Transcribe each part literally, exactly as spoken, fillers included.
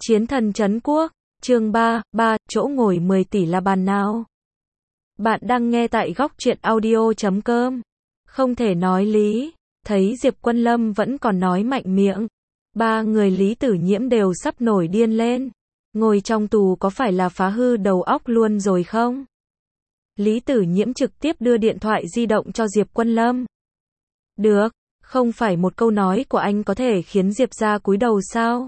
Chiến thần trấn quốc, chương ba, ba, chỗ ngồi mười tỷ là bàn nào? Bạn đang nghe tại góc truyện audio chấm com. Không thể nói lý, thấy Diệp Quân Lâm vẫn còn nói mạnh miệng. Ba người Lý Tử Nhiễm đều sắp nổi điên lên. Ngồi trong tù có phải là phá hư đầu óc luôn rồi không? Lý Tử Nhiễm trực tiếp đưa điện thoại di động cho Diệp Quân Lâm. Được, không phải một câu nói của anh có thể khiến Diệp gia cúi đầu sao?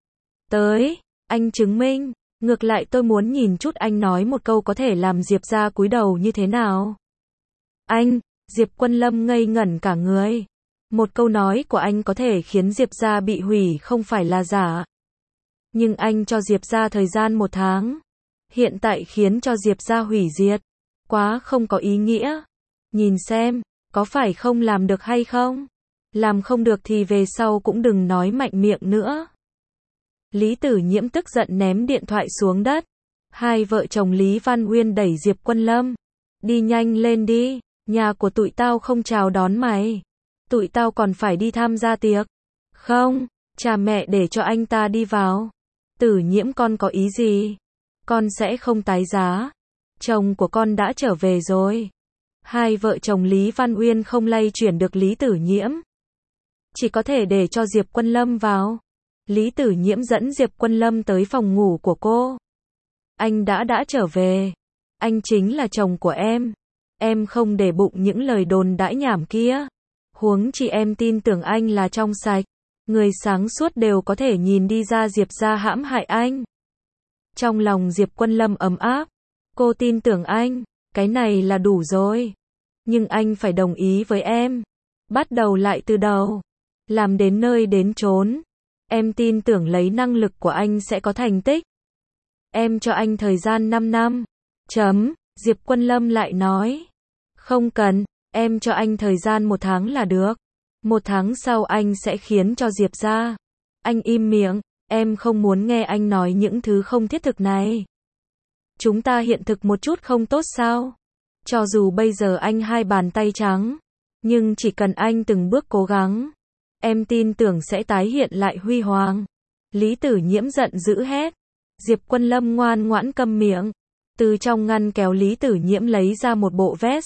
Tới, anh chứng minh, ngược lại tôi muốn nhìn chút anh nói một câu có thể làm Diệp gia cúi đầu như thế nào. Anh, Diệp Quân Lâm ngây ngẩn cả người. Một câu nói của anh có thể khiến Diệp gia bị hủy không phải là giả. Nhưng anh cho Diệp gia thời gian một tháng. Hiện tại khiến cho Diệp gia hủy diệt. Quá không có ý nghĩa. Nhìn xem, có phải không làm được hay không? Làm không được thì về sau cũng đừng nói mạnh miệng nữa. Lý Tử Nhiễm tức giận ném điện thoại xuống đất. Hai vợ chồng Lý Văn Uyên đẩy Diệp Quân Lâm. Đi nhanh lên đi, nhà của tụi tao không chào đón mày. Tụi tao còn phải đi tham gia tiệc. Không, cha mẹ để cho anh ta đi vào. Tử Nhiễm con có ý gì? Con sẽ không tái giá. Chồng của con đã trở về rồi. Hai vợ chồng Lý Văn Uyên không lay chuyển được Lý Tử Nhiễm. Chỉ có thể để cho Diệp Quân Lâm vào. Lý Tử Nhiễm dẫn Diệp Quân Lâm tới phòng ngủ của cô. Anh đã đã trở về. Anh chính là chồng của em. Em không để bụng những lời đồn đãi nhảm kia. Huống chi em tin tưởng anh là trong sạch. Người sáng suốt đều có thể nhìn đi ra Diệp gia hãm hại anh. Trong lòng Diệp Quân Lâm ấm áp. Cô tin tưởng anh. Cái này là đủ rồi. Nhưng anh phải đồng ý với em. Bắt đầu lại từ đầu. Làm đến nơi đến chốn. Em tin tưởng lấy năng lực của anh sẽ có thành tích. Em cho anh thời gian năm năm. Chấm, Diệp Quân Lâm lại nói. Không cần, em cho anh thời gian một tháng là được. Một tháng sau anh sẽ khiến cho Diệp gia. Anh im miệng, em không muốn nghe anh nói những thứ không thiết thực này. Chúng ta hiện thực một chút không tốt sao? Cho dù bây giờ anh hai bàn tay trắng. Nhưng chỉ cần anh từng bước cố gắng. Em tin tưởng sẽ tái hiện lại huy hoàng. Lý Tử Nhiễm giận dữ hét. Diệp Quân Lâm ngoan ngoãn câm miệng. Từ trong ngăn kéo Lý Tử Nhiễm lấy ra một bộ vest.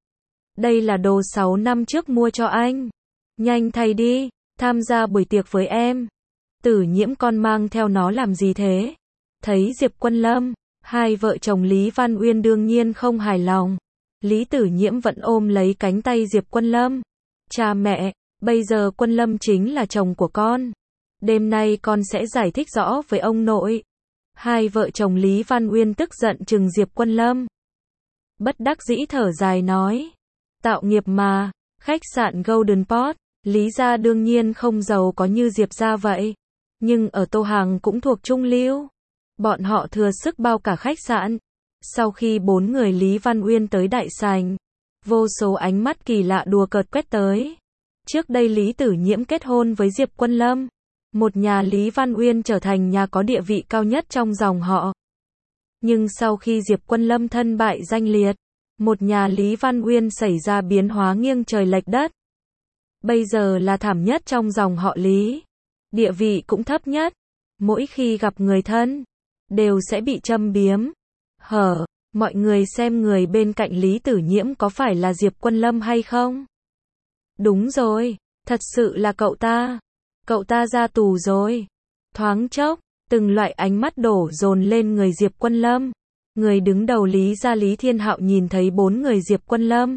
Đây là đồ sáu năm trước mua cho anh. Nhanh thay đi, tham gia buổi tiệc với em. Tử Nhiễm con mang theo nó làm gì thế? Thấy Diệp Quân Lâm, hai vợ chồng Lý Văn Uyên đương nhiên không hài lòng. Lý Tử Nhiễm vẫn ôm lấy cánh tay Diệp Quân Lâm. Cha mẹ, bây giờ Quân Lâm chính là chồng của con. Đêm nay con sẽ giải thích rõ với ông nội. Hai vợ chồng Lý Văn Uyên tức giận trừng Diệp Quân Lâm. Bất đắc dĩ thở dài nói. Tạo nghiệp mà, khách sạn Golden Pot, Lý gia đương nhiên không giàu có như Diệp gia vậy. Nhưng ở Tô Hàng cũng thuộc trung lưu. Bọn họ thừa sức bao cả khách sạn. Sau khi bốn người Lý Văn Uyên tới đại sảnh, vô số ánh mắt kỳ lạ đùa cợt quét tới. Trước đây Lý Tử Nhiễm kết hôn với Diệp Quân Lâm. Một nhà Lý Văn Uyên trở thành nhà có địa vị cao nhất trong dòng họ. Nhưng sau khi Diệp Quân Lâm thân bại danh liệt, một nhà Lý Văn Uyên xảy ra biến hóa nghiêng trời lệch đất. Bây giờ là thảm nhất trong dòng họ Lý. Địa vị cũng thấp nhất. Mỗi khi gặp người thân, đều sẽ bị châm biếm. Hở, mọi người xem người bên cạnh Lý Tử Nhiễm có phải là Diệp Quân Lâm hay không? Đúng rồi, thật sự là cậu ta. Cậu ta ra tù rồi. Thoáng chốc, từng loại ánh mắt đổ dồn lên người Diệp Quân Lâm. Người đứng đầu Lý gia Lý Thiên Hạo nhìn thấy bốn người Diệp Quân Lâm.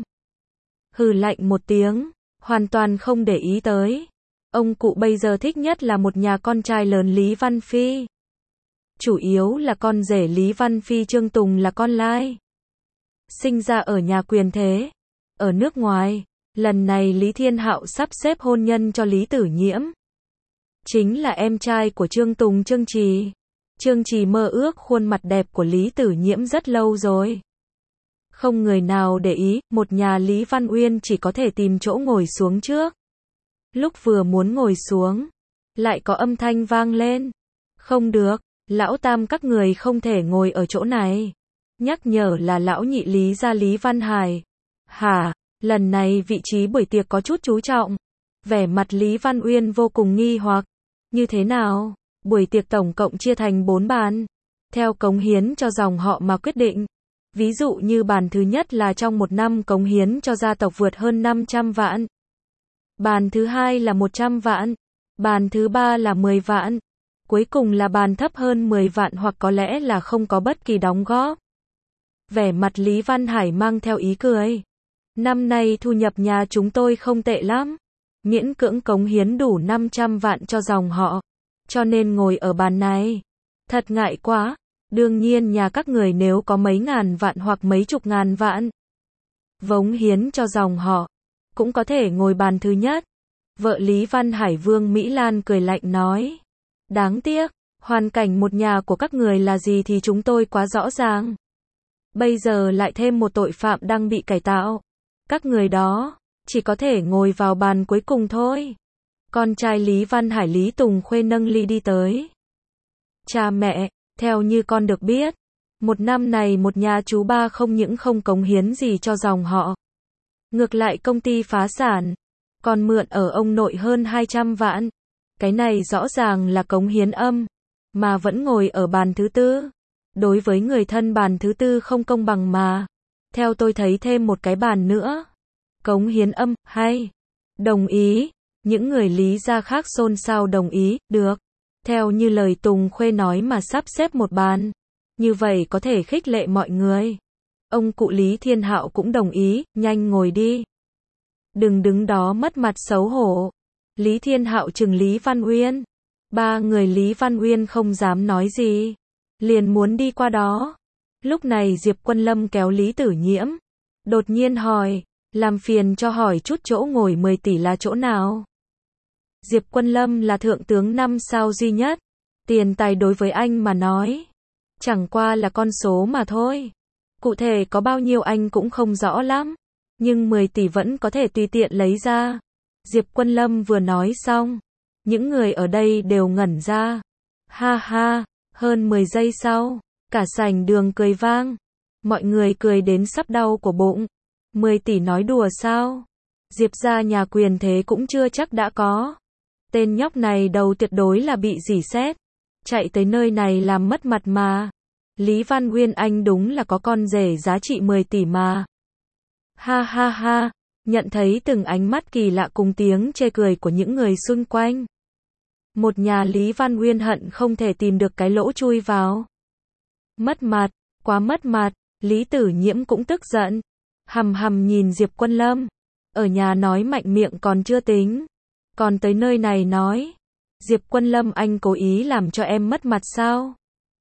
Hừ lạnh một tiếng, hoàn toàn không để ý tới. Ông cụ bây giờ thích nhất là một nhà con trai lớn Lý Văn Phi. Chủ yếu là con rể Lý Văn Phi Trương Tùng là con lai. Sinh ra ở nhà quyền thế. Ở nước ngoài, lần này Lý Thiên Hạo sắp xếp hôn nhân cho Lý Tử Nhiễm. Chính là em trai của Trương Tùng Trương Trì. Trương Trì mơ ước khuôn mặt đẹp của Lý Tử Nhiễm rất lâu rồi. Không người nào để ý, một nhà Lý Văn Uyên chỉ có thể tìm chỗ ngồi xuống trước. Lúc vừa muốn ngồi xuống, lại có âm thanh vang lên. Không được, lão tam các người không thể ngồi ở chỗ này. Nhắc nhở là lão nhị Lý gia Lý Văn Hải. Hả, lần này vị trí buổi tiệc có chút chú trọng. Vẻ mặt Lý Văn Uyên vô cùng nghi hoặc. Như thế nào? Buổi tiệc tổng cộng chia thành bốn bàn, theo cống hiến cho dòng họ mà quyết định. Ví dụ như bàn thứ nhất là trong một năm cống hiến cho gia tộc vượt hơn năm trăm vạn. Bàn thứ hai là một trăm vạn. Bàn thứ ba là mười vạn. Cuối cùng là bàn thấp hơn mười vạn hoặc có lẽ là không có bất kỳ đóng góp. Vẻ mặt Lý Văn Hải mang theo ý cười. Năm nay thu nhập nhà chúng tôi không tệ lắm. Miễn cưỡng cống hiến đủ năm trăm vạn cho dòng họ. Cho nên ngồi ở bàn này. Thật ngại quá. Đương nhiên nhà các người nếu có mấy ngàn vạn hoặc mấy chục ngàn vạn vống hiến cho dòng họ, cũng có thể ngồi bàn thứ nhất. Vợ Lý Văn Hải Vương Mỹ Lan cười lạnh nói. Đáng tiếc, hoàn cảnh một nhà của các người là gì thì chúng tôi quá rõ ràng. Bây giờ lại thêm một tội phạm đang bị cải tạo. Các người đó, chỉ có thể ngồi vào bàn cuối cùng thôi. Con trai Lý Văn Hải Lý Tùng Khuê nâng ly đi tới. Cha mẹ, theo như con được biết, một năm này một nhà chú ba không những không cống hiến gì cho dòng họ. Ngược lại công ty phá sản, còn mượn ở ông nội hơn hai trăm vạn. Cái này rõ ràng là cống hiến âm, mà vẫn ngồi ở bàn thứ tư. Đối với người thân bàn thứ tư không công bằng mà. Theo tôi thấy thêm một cái bàn nữa. Cống hiến âm, hay. Đồng ý. Những người Lý gia khác xôn xao đồng ý, được. Theo như lời Tùng Khuê nói mà sắp xếp một bàn. Như vậy có thể khích lệ mọi người. Ông cụ Lý Thiên Hạo cũng đồng ý, nhanh ngồi đi. Đừng đứng đó mất mặt xấu hổ. Lý Thiên Hạo trừng Lý Văn Uyên. Ba người Lý Văn Uyên không dám nói gì. Liền muốn đi qua đó. Lúc này Diệp Quân Lâm kéo Lý Tử Nhiễm. Đột nhiên hỏi, làm phiền cho hỏi chút chỗ ngồi mười tỷ là chỗ nào? Diệp Quân Lâm là thượng tướng năm sao duy nhất. Tiền tài đối với anh mà nói. Chẳng qua là con số mà thôi. Cụ thể có bao nhiêu anh cũng không rõ lắm. Nhưng mười tỷ vẫn có thể tùy tiện lấy ra. Diệp Quân Lâm vừa nói xong. Những người ở đây đều ngẩn ra. Ha ha, hơn mười giây sau. Cả sảnh đường cười vang. Mọi người cười đến sắp đau cổ bụng. mười tỷ nói đùa sao? Diệp gia nhà quyền thế cũng chưa chắc đã có. Tên nhóc này đầu tuyệt đối là bị rỉ sét. Chạy tới nơi này làm mất mặt mà. Lý Văn Uyên anh đúng là có con rể giá trị mười tỷ mà. Ha ha ha, nhận thấy từng ánh mắt kỳ lạ cùng tiếng chê cười của những người xung quanh. Một nhà Lý Văn Uyên hận không thể tìm được cái lỗ chui vào. Mất mặt, quá mất mặt, Lý Tử Nhiễm cũng tức giận. Hầm hầm nhìn Diệp Quân Lâm. Ở nhà nói mạnh miệng còn chưa tính. Còn tới nơi này nói. Diệp Quân Lâm anh cố ý làm cho em mất mặt sao?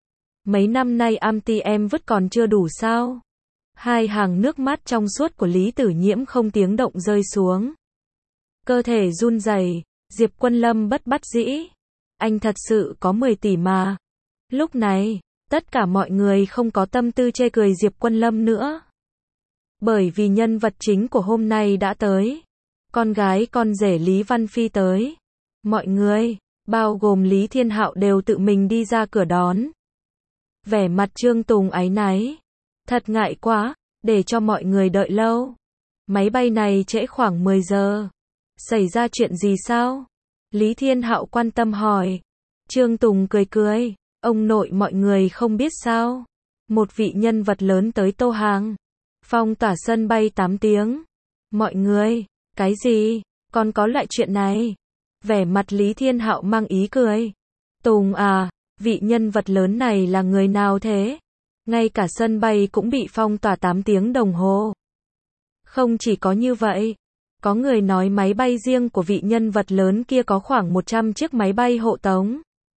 Mấy năm nay anti em vứt còn chưa đủ sao? Hai hàng nước mắt trong suốt của Lý Tử Nhiễm không tiếng động rơi xuống. Cơ thể run rẩy, Diệp Quân Lâm bất đắc dĩ. Anh thật sự có mười tỷ mà. Lúc này, tất cả mọi người không có tâm tư chê cười Diệp Quân Lâm nữa. Bởi vì nhân vật chính của hôm nay đã tới. Con gái con rể Lý Văn Phi tới. Mọi người, bao gồm Lý Thiên Hạo đều tự mình đi ra cửa đón. Vẻ mặt Trương Tùng áy náy. Thật ngại quá, để cho mọi người đợi lâu. Máy bay này trễ khoảng mười giờ. Xảy ra chuyện gì sao? Lý Thiên Hạo quan tâm hỏi. Trương Tùng cười cười. Ông nội mọi người không biết sao. Một vị nhân vật lớn tới Tô Hàng. Phong tỏa sân bay tám tiếng. Mọi người, cái gì? Còn có loại chuyện này? Vẻ mặt Lý Thiên Hạo mang ý cười. Tùng à, vị nhân vật lớn này là người nào thế? Ngay cả sân bay cũng bị phong tỏa tám tiếng đồng hồ. Không chỉ có như vậy, có người nói máy bay riêng của vị nhân vật lớn kia có khoảng một trăm chiếc máy bay hộ tống.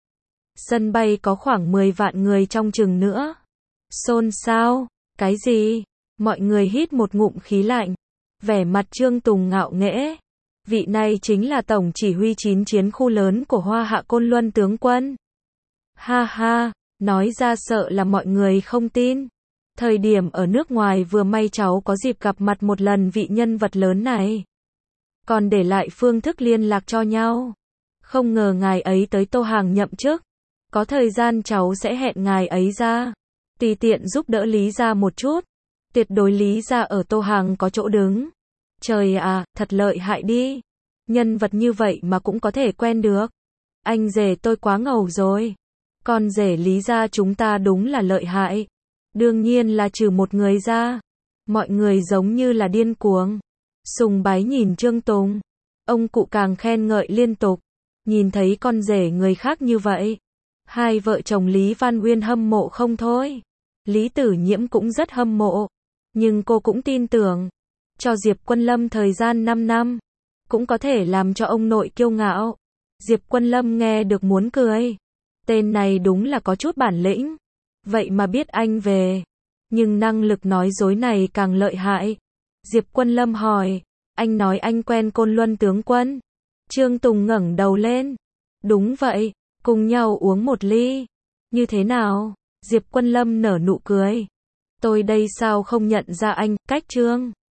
Sân bay có khoảng mười vạn người trong chừng nữa. Xôn xao, cái gì? Mọi người hít một ngụm khí lạnh. Vẻ mặt Trương Tùng ngạo nghễ. Vị này chính là tổng chỉ huy chín chiến khu lớn của Hoa Hạ Côn Luân tướng quân. Ha ha, nói ra sợ là mọi người không tin. Thời điểm ở nước ngoài vừa may cháu có dịp gặp mặt một lần vị nhân vật lớn này. Còn để lại phương thức liên lạc cho nhau. Không ngờ ngài ấy tới Tô Hàng nhậm chức. Có thời gian cháu sẽ hẹn ngài ấy ra. Tùy tiện giúp đỡ Lý gia một chút. Tuyệt đối Lý gia ở Tô Hàng có chỗ đứng. Trời à, thật lợi hại đi. Nhân vật như vậy mà cũng có thể quen được. Anh rể tôi quá ngầu rồi. Con rể Lý gia chúng ta đúng là lợi hại. Đương nhiên là trừ một người ra. Mọi người giống như là điên cuồng. Sùng bái nhìn Trương Tùng. Ông cụ càng khen ngợi liên tục. Nhìn thấy con rể người khác như vậy. Hai vợ chồng Lý Văn Uyên hâm mộ không thôi. Lý Tử Nhiễm cũng rất hâm mộ. Nhưng cô cũng tin tưởng. Cho Diệp Quân Lâm thời gian năm năm. Cũng có thể làm cho ông nội kiêu ngạo. Diệp Quân Lâm nghe được muốn cười. Tên này đúng là có chút bản lĩnh. Vậy mà biết anh về. Nhưng năng lực nói dối này càng lợi hại. Diệp Quân Lâm hỏi. Anh nói anh quen Côn Luân tướng quân. Trương Tùng ngẩng đầu lên. Đúng vậy. Cùng nhau uống một ly. Như thế nào? Diệp Quân Lâm nở nụ cười. Tôi đây sao không nhận ra anh, cách Trương.